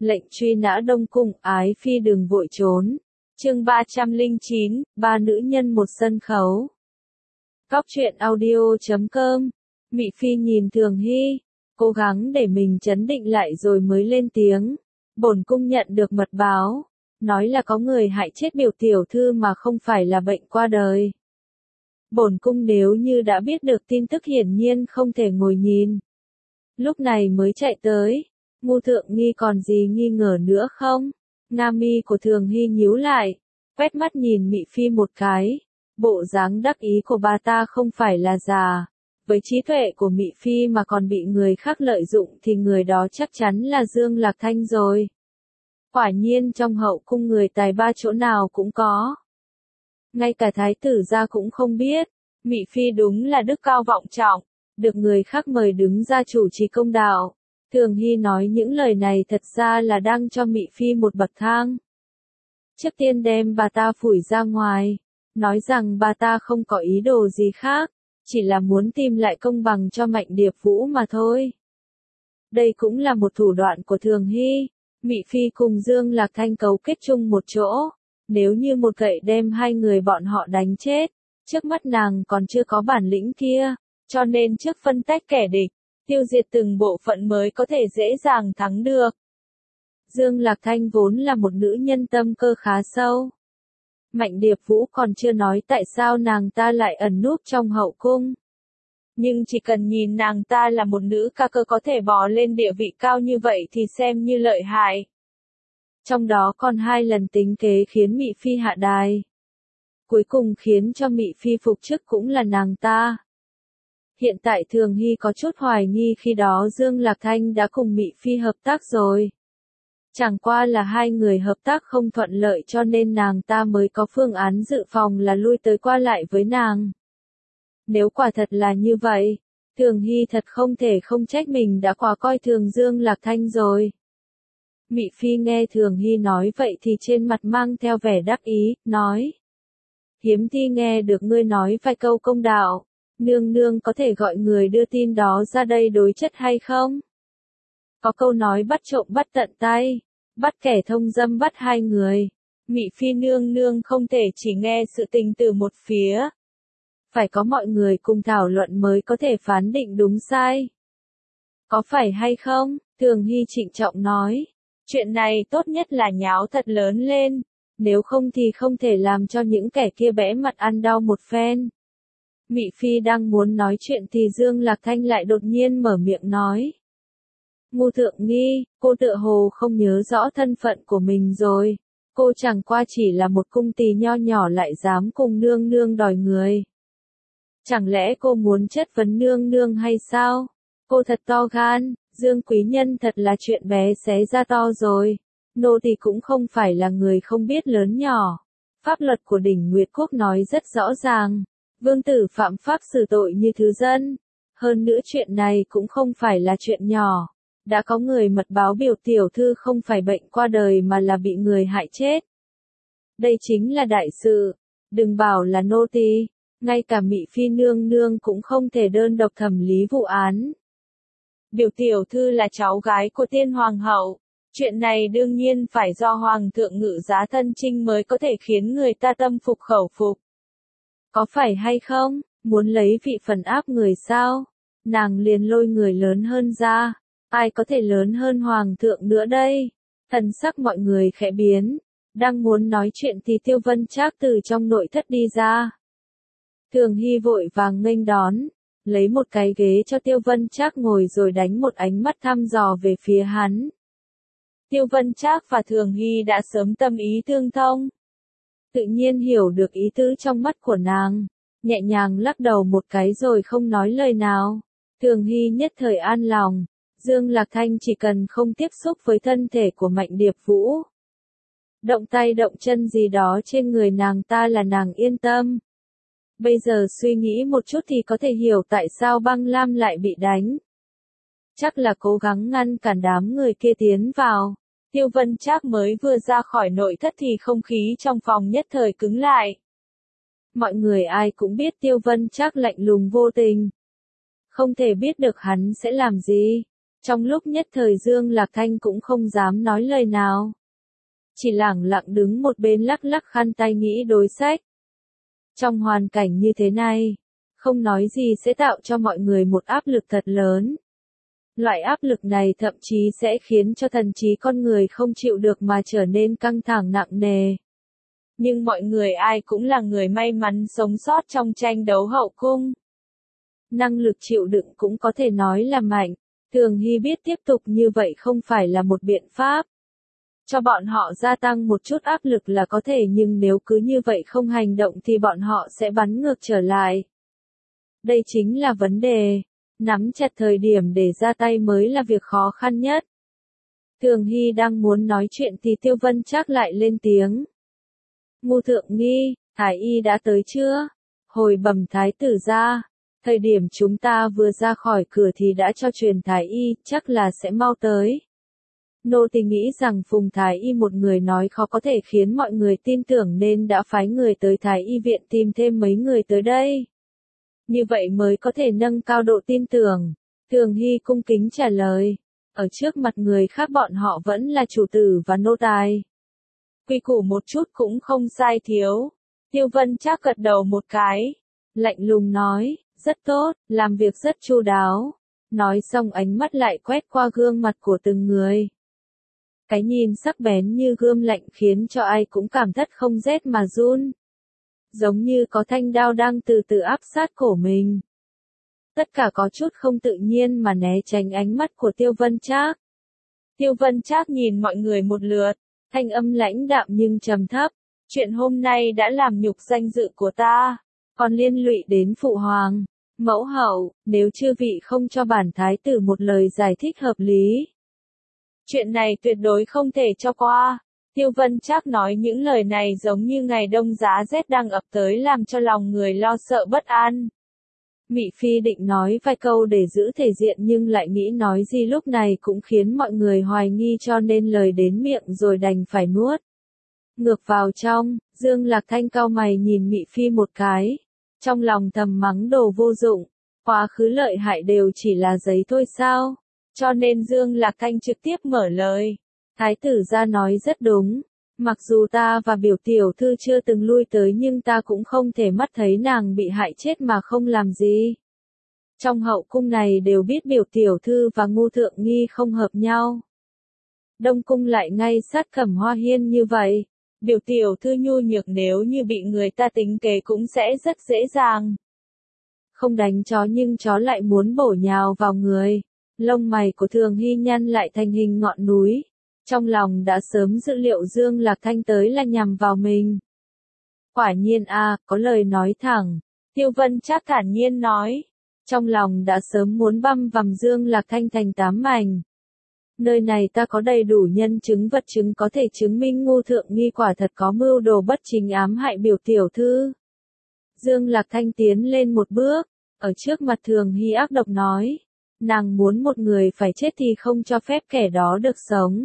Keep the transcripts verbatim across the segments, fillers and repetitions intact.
Lệnh truy nã Đông Cung, ái phi đừng vội trốn. Chương ba trăm lẻ chín, ba nữ nhân một sân khấu. Cóc truyện audio chấm com. Mị Phi nhìn Thường Hy, cố gắng để mình trấn định lại rồi mới lên tiếng. Bổn cung nhận được mật báo, nói là có người hại chết biểu tiểu thư mà không phải là bệnh qua đời. Bổn cung nếu như đã biết được tin tức hiển nhiên không thể ngồi nhìn. Lúc này mới chạy tới. Ngu thượng nghi còn gì nghi ngờ nữa không? Nga mi của Thường Hy nhíu lại, quét mắt nhìn Mị Phi một cái. Bộ dáng đắc ý của bà ta không phải là già. Với trí tuệ của Mị Phi mà còn bị người khác lợi dụng thì người đó chắc chắn là Dương Lạc Thanh rồi. Quả nhiên trong hậu cung người tài ba chỗ nào cũng có. Ngay cả thái tử gia cũng không biết. Mị Phi đúng là đức cao vọng trọng, được người khác mời đứng ra chủ trì công đạo. Thường Hy nói những lời này thật ra là đang cho Mị Phi một bậc thang. Trước tiên đem bà ta phủi ra ngoài, nói rằng bà ta không có ý đồ gì khác, chỉ là muốn tìm lại công bằng cho Mạnh Điệp Vũ mà thôi. Đây cũng là một thủ đoạn của Thường Hy. Mị Phi cùng Dương Lạc Thanh cấu kết chung một chỗ, nếu như một gậy đem hai người bọn họ đánh chết, trước mắt nàng còn chưa có bản lĩnh kia, cho nên trước phân tách kẻ địch, tiêu diệt từng bộ phận mới có thể dễ dàng thắng được. Dương Lạc Thanh vốn là một nữ nhân tâm cơ khá sâu. Mạnh Điệp Vũ còn chưa nói tại sao nàng ta lại ẩn núp trong hậu cung. Nhưng chỉ cần nhìn nàng ta là một nữ ca cơ có thể bò lên địa vị cao như vậy thì xem như lợi hại. Trong đó còn hai lần tính kế khiến Mị Phi hạ đài. Cuối cùng khiến cho Mị Phi phục chức cũng là nàng ta. Hiện tại Thường Hy có chút hoài nghi khi đó Dương Lạc Thanh đã cùng Mị Phi hợp tác rồi. Chẳng qua là hai người hợp tác không thuận lợi cho nên nàng ta mới có phương án dự phòng là lui tới qua lại với nàng. Nếu quả thật là như vậy, Thường Hy thật không thể không trách mình đã quá coi thường Dương Lạc Thanh rồi. Mị Phi nghe Thường Hy nói vậy thì trên mặt mang theo vẻ đắc ý, nói. Hiếm thi nghe được ngươi nói vài câu công đạo, nương nương có thể gọi người đưa tin đó ra đây đối chất hay không? Có câu nói bắt trộm bắt tận tay, bắt kẻ thông dâm bắt hai người. Mị Phi nương nương không thể chỉ nghe sự tình từ một phía. Phải có mọi người cùng thảo luận mới có thể phán định đúng sai. Có phải hay không? Thường Hy trịnh trọng nói. Chuyện này tốt nhất là nháo thật lớn lên, nếu không thì không thể làm cho những kẻ kia bẽ mặt ăn đau một phen. Mị Phi đang muốn nói chuyện thì Dương Lạc Thanh lại đột nhiên mở miệng nói. Ngu thượng nghi, cô tựa hồ không nhớ rõ thân phận của mình rồi. Cô chẳng qua chỉ là một cung tỳ nho nhỏ lại dám cùng nương nương đòi người. Chẳng lẽ cô muốn chất vấn nương nương hay sao? Cô thật to gan, Dương quý nhân thật là chuyện bé xé ra to rồi. Nô tỳ cũng không phải là người không biết lớn nhỏ. Pháp luật của đỉnh Nguyệt Quốc nói rất rõ ràng. Vương tử phạm pháp xử tội như thứ dân. Hơn nữa chuyện này cũng không phải là chuyện nhỏ. Đã có người mật báo biểu tiểu thư không phải bệnh qua đời mà là bị người hại chết. Đây chính là đại sự. Đừng bảo là nô tỳ, ngay cả Mị Phi nương nương cũng không thể đơn độc thẩm lý vụ án. Biểu tiểu thư là cháu gái của tiên hoàng hậu. Chuyện này đương nhiên phải do hoàng thượng ngự giá thân chinh mới có thể khiến người ta tâm phục khẩu phục. Có phải hay không? Muốn lấy vị phần áp người sao? Nàng liền lôi người lớn hơn ra. Ai có thể lớn hơn hoàng thượng nữa đây? Thần sắc mọi người khẽ biến. Đang muốn nói chuyện thì Tiêu Vân Trác từ trong nội thất đi ra. Thường Hy vội vàng nghênh đón, lấy một cái ghế cho Tiêu Vân Trác ngồi rồi đánh một ánh mắt thăm dò về phía hắn. Tiêu Vân Trác và Thường Hy đã sớm tâm ý tương thông. Tự nhiên hiểu được ý tứ trong mắt của nàng, nhẹ nhàng lắc đầu một cái rồi không nói lời nào. Thường Hy nhất thời an lòng, Dương Lạc Thanh chỉ cần không tiếp xúc với thân thể của Mạnh Điệp Vũ. Động tay động chân gì đó trên người nàng ta là nàng yên tâm. Bây giờ suy nghĩ một chút thì có thể hiểu tại sao Băng Lam lại bị đánh. Chắc là cố gắng ngăn cản đám người kia tiến vào. Tiêu Vân Trác mới vừa ra khỏi nội thất thì không khí trong phòng nhất thời cứng lại. Mọi người ai cũng biết Tiêu Vân Trác lạnh lùng vô tình. Không thể biết được hắn sẽ làm gì. Trong lúc nhất thời Dương Lạc Thanh cũng không dám nói lời nào. Chỉ lẳng lặng đứng một bên lắc lắc khăn tay nghĩ đối sách. Trong hoàn cảnh như thế này, không nói gì sẽ tạo cho mọi người một áp lực thật lớn. Loại áp lực này thậm chí sẽ khiến cho thần trí con người không chịu được mà trở nên căng thẳng nặng nề. Nhưng mọi người ai cũng là người may mắn sống sót trong tranh đấu hậu cung. Năng lực chịu đựng cũng có thể nói là mạnh. Thường Hy biết tiếp tục như vậy không phải là một biện pháp. Cho bọn họ gia tăng một chút áp lực là có thể, nhưng nếu cứ như vậy không hành động thì bọn họ sẽ bắn ngược trở lại. Đây chính là vấn đề. Nắm chặt thời điểm để ra tay mới là việc khó khăn nhất. Thường Hy đang muốn nói chuyện thì Tiêu Vân Trác lại lên tiếng. Ngu thượng nghi, Thái y đã tới chưa? Hồi bẩm thái tử ra. Thời điểm chúng ta vừa ra khỏi cửa thì đã cho truyền Thái y, chắc là sẽ mau tới. Nô tỳ nghĩ rằng Phùng Thái y một người nói khó có thể khiến mọi người tin tưởng nên đã phái người tới Thái y viện tìm thêm mấy người tới đây. Như vậy mới có thể nâng cao độ tin tưởng. Thường Hy cung kính trả lời. Ở trước mặt người khác bọn họ vẫn là chủ tử và nô tài. Quy củ một chút cũng không sai thiếu. Tiêu Vân Trác gật đầu một cái. Lạnh lùng nói, rất tốt, làm việc rất chu đáo. Nói xong ánh mắt lại quét qua gương mặt của từng người. Cái nhìn sắc bén như gươm lạnh khiến cho ai cũng cảm thất không rét mà run. Giống như có thanh đao đang từ từ áp sát cổ mình. Tất cả có chút không tự nhiên mà né tránh ánh mắt của Tiêu Vân Trác. Tiêu Vân Trác nhìn mọi người một lượt, thanh âm lãnh đạm nhưng trầm thấp. Chuyện hôm nay đã làm nhục danh dự của ta, còn liên lụy đến phụ hoàng, mẫu hậu, nếu chư vị không cho bản thái tử một lời giải thích hợp lý. Chuyện này tuyệt đối không thể cho qua. Tiêu Vân Trác nói những lời này giống như ngày đông giá rét đang ập tới làm cho lòng người lo sợ bất an. Mị Phi định nói vài câu để giữ thể diện nhưng lại nghĩ nói gì lúc này cũng khiến mọi người hoài nghi cho nên lời đến miệng rồi đành phải nuốt. Ngược vào trong, Dương Lạc Thanh cau mày nhìn Mị Phi một cái. Trong lòng thầm mắng đồ vô dụng, quá khứ lợi hại đều chỉ là giấy thôi sao? Cho nên Dương Lạc Thanh trực tiếp mở lời. Thái tử gia nói rất đúng. Mặc dù ta và biểu tiểu thư chưa từng lui tới nhưng ta cũng không thể mắt thấy nàng bị hại chết mà không làm gì. Trong hậu cung này đều biết biểu tiểu thư và Ngu thượng nghi không hợp nhau. Đông cung lại ngay sát Cẩm Hoa Hiên như vậy. Biểu tiểu thư nhu nhược nếu như bị người ta tính kế cũng sẽ rất dễ dàng. Không đánh chó nhưng chó lại muốn bổ nhào vào người. Lông mày của Thường Hy nhăn lại thành hình ngọn núi. Trong lòng đã sớm dự liệu Dương Lạc Thanh tới là nhằm vào mình. Quả nhiên a, à, có lời nói thẳng. Tiêu Vân Trác thản nhiên nói. Trong lòng đã sớm muốn băm vằm Dương Lạc Thanh thành tám mảnh. Nơi này ta có đầy đủ nhân chứng vật chứng có thể chứng minh Ngu thượng nghi quả thật có mưu đồ bất chính ám hại biểu tiểu thư. Dương Lạc Thanh tiến lên một bước, ở trước mặt Thường Hy ác độc nói. Nàng muốn một người phải chết thì không cho phép kẻ đó được sống.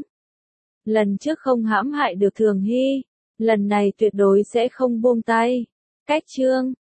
Lần trước không hãm hại được Thường Hy, lần này tuyệt đối sẽ không buông tay. Cách chương